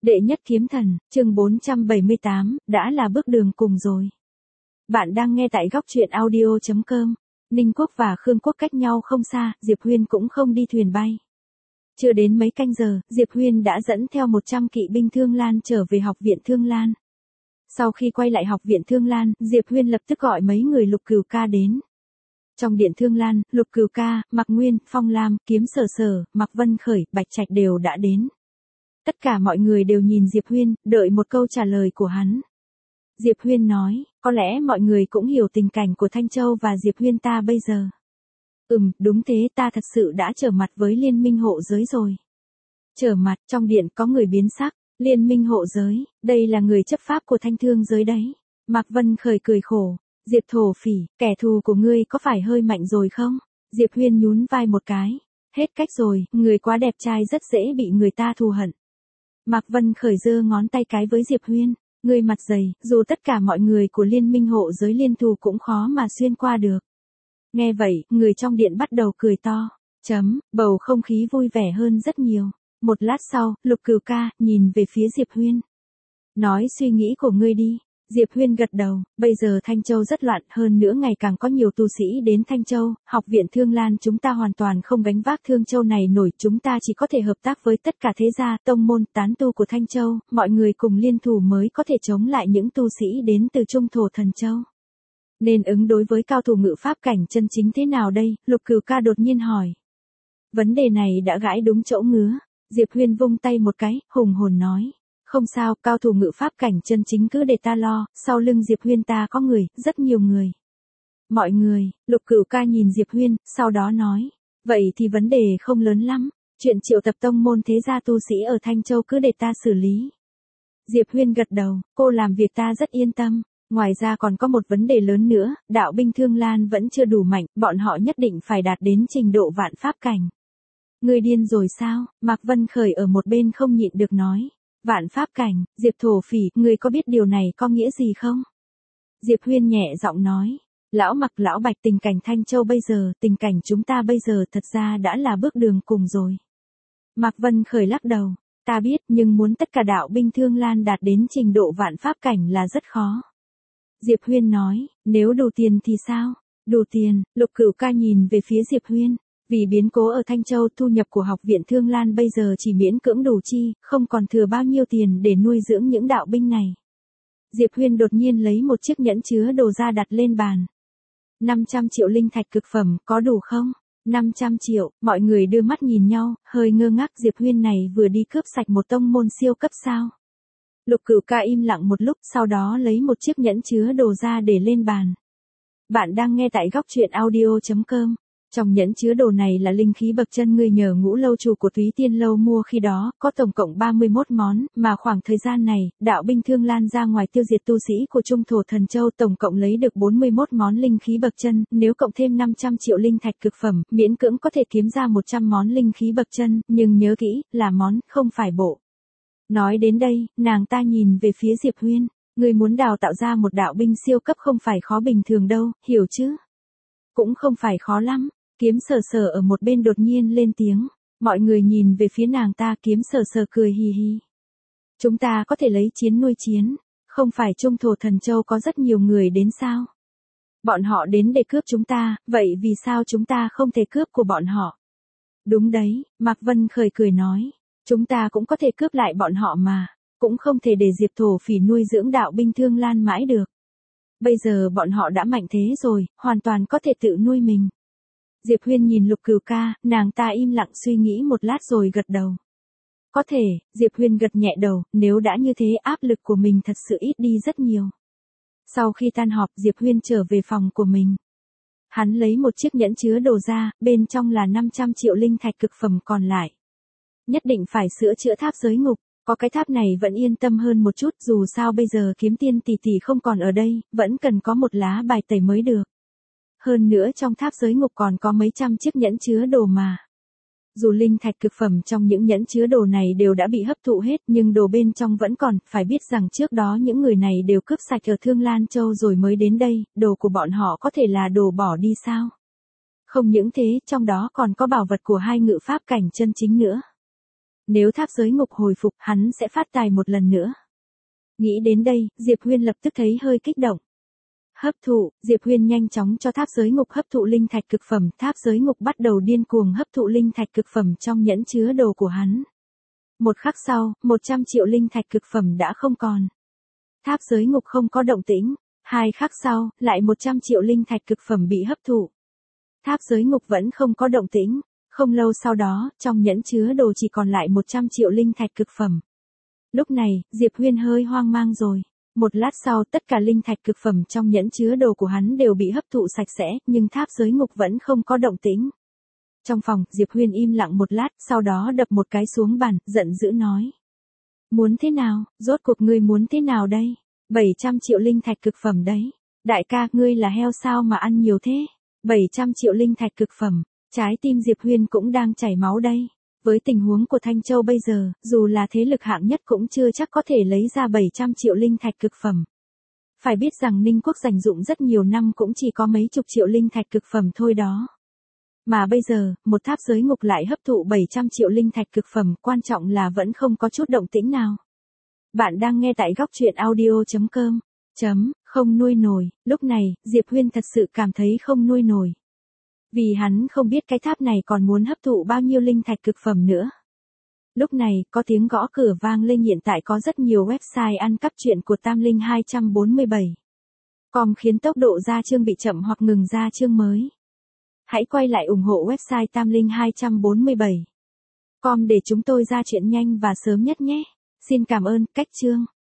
Đệ nhất kiếm thần, chương 478, đã là bước đường cùng rồi. Bạn đang nghe tại góc truyện audio.com. Ninh Quốc và Khương Quốc cách nhau không xa, Diệp Huyên cũng không đi thuyền bay. Chưa đến mấy canh giờ, Diệp Huyên đã dẫn theo 100 kỵ binh Thương Lan trở về học viện Thương Lan. Sau khi quay lại học viện Thương Lan, Diệp Huyên lập tức gọi mấy người Lục Cửu Ca đến. Trong điện Thương Lan, Lục Cửu Ca, Mạc Nguyên, Phong Lam, Kiếm Sở Sở, Mạc Vân Khởi, Bạch Trạch đều đã đến. Tất cả mọi người đều nhìn Diệp Huyên, đợi một câu trả lời của hắn. Diệp Huyên nói, có lẽ mọi người cũng hiểu tình cảnh của Thanh Châu và Diệp Huyên ta bây giờ. Đúng thế, ta thật sự đã trở mặt với liên minh hộ giới rồi. Trở mặt, trong điện có người biến sắc, liên minh hộ giới, đây là người chấp pháp của Thanh Thương giới đấy. Mạc Vân Khởi cười khổ, Diệp thổ phỉ, kẻ thù của ngươi có phải hơi mạnh rồi không? Diệp Huyên nhún vai một cái, hết cách rồi, người quá đẹp trai rất dễ bị người ta thù hận. Mạc Vân Khởi giơ ngón tay cái với Diệp Huyên, ngươi mặt dày, dù tất cả mọi người của liên minh hộ giới liên thù cũng khó mà xuyên qua được. Nghe vậy, người trong điện bắt đầu cười to, bầu không khí vui vẻ hơn rất nhiều. Một lát sau, Lục Cửu Ca nhìn về phía Diệp Huyên. Nói suy nghĩ của ngươi đi. Diệp Huyên gật đầu, bây giờ Thanh Châu rất loạn, hơn nữa ngày càng có nhiều tu sĩ đến Thanh Châu, học viện Thương Lan chúng ta hoàn toàn không gánh vác Thương Châu này nổi, chúng ta chỉ có thể hợp tác với tất cả thế gia, tông môn, tán tu của Thanh Châu, mọi người cùng liên thủ mới có thể chống lại những tu sĩ đến từ Trung Thổ Thần Châu. Nên ứng đối với cao thủ ngự pháp cảnh chân chính thế nào đây? Lục Cửu Ca đột nhiên hỏi. Vấn đề này đã gãi đúng chỗ ngứa, Diệp Huyên vung tay một cái, hùng hồn nói. Không sao, cao thủ ngự pháp cảnh chân chính cứ để ta lo, sau lưng Diệp Huyên ta có người, rất nhiều người. Mọi người, Lục Cửu Ca nhìn Diệp Huyên, sau đó nói, vậy thì vấn đề không lớn lắm, chuyện triệu tập tông môn thế gia tu sĩ ở Thanh Châu cứ để ta xử lý. Diệp Huyên gật đầu, cô làm việc ta rất yên tâm, ngoài ra còn có một vấn đề lớn nữa, đạo binh Thương Lan vẫn chưa đủ mạnh, bọn họ nhất định phải đạt đến trình độ vạn pháp cảnh. Ngươi điên rồi sao? Mạc Vân Khởi ở một bên không nhịn được nói. Vạn pháp cảnh, Diệp thổ phỉ, ngươi có biết điều này có nghĩa gì không? Diệp Huyên nhẹ giọng nói, lão Mạc lão Bạch, tình cảnh Thanh Châu bây giờ, tình cảnh chúng ta bây giờ thật ra đã là bước đường cùng rồi. Mạc Vân Khởi lắc đầu, ta biết nhưng muốn tất cả đạo binh Thương Lan đạt đến trình độ vạn pháp cảnh là rất khó. Diệp Huyên nói, nếu đủ tiền thì sao? Đủ tiền, Lục Cửu Ca nhìn về phía Diệp Huyên. Vì biến cố ở Thanh Châu, thu nhập của học viện Thương Lan bây giờ chỉ miễn cưỡng đủ chi, không còn thừa bao nhiêu tiền để nuôi dưỡng những đạo binh này. Diệp Huyên đột nhiên lấy một chiếc nhẫn chứa đồ ra đặt lên bàn. 500 triệu linh thạch cực phẩm, có đủ không? 500 triệu, mọi người đưa mắt nhìn nhau, hơi ngơ ngác, Diệp Huyên này vừa đi cướp sạch một tông môn siêu cấp sao? Lục Cửu Ca im lặng một lúc, sau đó lấy một chiếc nhẫn chứa đồ ra để lên bàn. Bạn đang nghe tại góc truyện audio.com. Trong nhẫn chứa đồ này là linh khí bậc chân ngươi nhờ Ngũ lâu chủ của Túy Tiên lâu mua khi đó, có tổng cộng 31 món, mà khoảng thời gian này, đạo binh Thương Lan ra ngoài tiêu diệt tu sĩ của Trung Thổ Thần Châu tổng cộng lấy được 41 món linh khí bậc chân, nếu cộng thêm 500 triệu linh thạch cực phẩm, miễn cưỡng có thể kiếm ra 100 món linh khí bậc chân, nhưng nhớ kỹ, là món, không phải bộ. Nói đến đây, nàng ta nhìn về phía Diệp Huyên, ngươi muốn đào tạo ra một đạo binh siêu cấp không phải khó bình thường đâu, hiểu chứ? Cũng không phải khó lắm. Kiếm Sở Sở ở một bên đột nhiên lên tiếng, mọi người nhìn về phía nàng ta, Kiếm Sở Sở cười hì hì. Chúng ta có thể lấy chiến nuôi chiến, không phải Trung Thổ Thần Châu có rất nhiều người đến sao? Bọn họ đến để cướp chúng ta, vậy vì sao chúng ta không thể cướp của bọn họ? Đúng đấy, Mạc Vân Khởi cười nói, chúng ta cũng có thể cướp lại bọn họ mà, cũng không thể để Diệp thổ phỉ nuôi dưỡng đạo binh Thương Lan mãi được. Bây giờ bọn họ đã mạnh thế rồi, hoàn toàn có thể tự nuôi mình. Diệp Huyên nhìn Lục Cửu Ca, nàng ta im lặng suy nghĩ một lát rồi gật đầu. Có thể, Diệp Huyên gật nhẹ đầu, nếu đã như thế áp lực của mình thật sự ít đi rất nhiều. Sau khi tan họp, Diệp Huyên trở về phòng của mình. Hắn lấy một chiếc nhẫn chứa đồ ra, bên trong là 500 triệu linh thạch cực phẩm còn lại. Nhất định phải sửa chữa tháp giới ngục, có cái tháp này vẫn yên tâm hơn một chút, dù sao bây giờ Kiếm Tiên tỷ tỷ không còn ở đây, vẫn cần có một lá bài tẩy mới được. Hơn nữa trong tháp giới ngục còn có mấy trăm chiếc nhẫn chứa đồ mà. Dù linh thạch cực phẩm trong những nhẫn chứa đồ này đều đã bị hấp thụ hết, nhưng đồ bên trong vẫn còn, phải biết rằng trước đó những người này đều cướp sạch ở Thương Lan Châu rồi mới đến đây, đồ của bọn họ có thể là đồ bỏ đi sao? Không những thế, trong đó còn có bảo vật của hai ngự pháp cảnh chân chính nữa. Nếu tháp giới ngục hồi phục, hắn sẽ phát tài một lần nữa. Nghĩ đến đây, Diệp Huyên lập tức thấy hơi kích động. Hấp thụ, Diệp Huyên nhanh chóng cho tháp giới ngục hấp thụ linh thạch cực phẩm, tháp giới ngục bắt đầu điên cuồng hấp thụ linh thạch cực phẩm trong nhẫn chứa đồ của hắn. Một khắc sau, 100 triệu linh thạch cực phẩm đã không còn. Tháp giới ngục không có động tĩnh, 2 khắc sau, lại 100 triệu linh thạch cực phẩm bị hấp thụ. Tháp giới ngục vẫn không có động tĩnh, không lâu sau đó, trong nhẫn chứa đồ chỉ còn lại 100 triệu linh thạch cực phẩm. Lúc này, Diệp Huyên hơi hoang mang rồi. Một lát sau, tất cả linh thạch cực phẩm trong nhẫn chứa đồ của hắn đều bị hấp thụ sạch sẽ, nhưng tháp giới ngục vẫn không có động tĩnh. Trong phòng, Diệp Huyên im lặng một lát, sau đó đập một cái xuống bàn, giận dữ nói. Muốn thế nào, rốt cuộc ngươi muốn thế nào đây? 700 triệu linh thạch cực phẩm đấy. Đại ca, ngươi là heo sao mà ăn nhiều thế? 700 triệu linh thạch cực phẩm, trái tim Diệp Huyên cũng đang chảy máu đây. Với tình huống của Thanh Châu bây giờ, dù là thế lực hạng nhất cũng chưa chắc có thể lấy ra 700 triệu linh thạch cực phẩm. Phải biết rằng Ninh Quốc dành dụng rất nhiều năm cũng chỉ có mấy chục triệu linh thạch cực phẩm thôi đó. Mà bây giờ, một tháp giới ngục lại hấp thụ 700 triệu linh thạch cực phẩm, quan trọng là vẫn không có chút động tĩnh nào. Bạn đang nghe tại góc truyện audio.com. Không nuôi nổi, lúc này, Diệp Huyên thật sự cảm thấy không nuôi nổi. Vì hắn không biết cái tháp này còn muốn hấp thụ bao nhiêu linh thạch cực phẩm nữa. Lúc này, có tiếng gõ cửa vang lên, hiện tại có rất nhiều website ăn cắp truyện của Tam Linh 247. Com khiến tốc độ ra chương bị chậm hoặc ngừng ra chương mới. Hãy quay lại ủng hộ website Tam Linh 247. Com để chúng tôi ra chuyện nhanh và sớm nhất nhé. Xin cảm ơn, cách chương.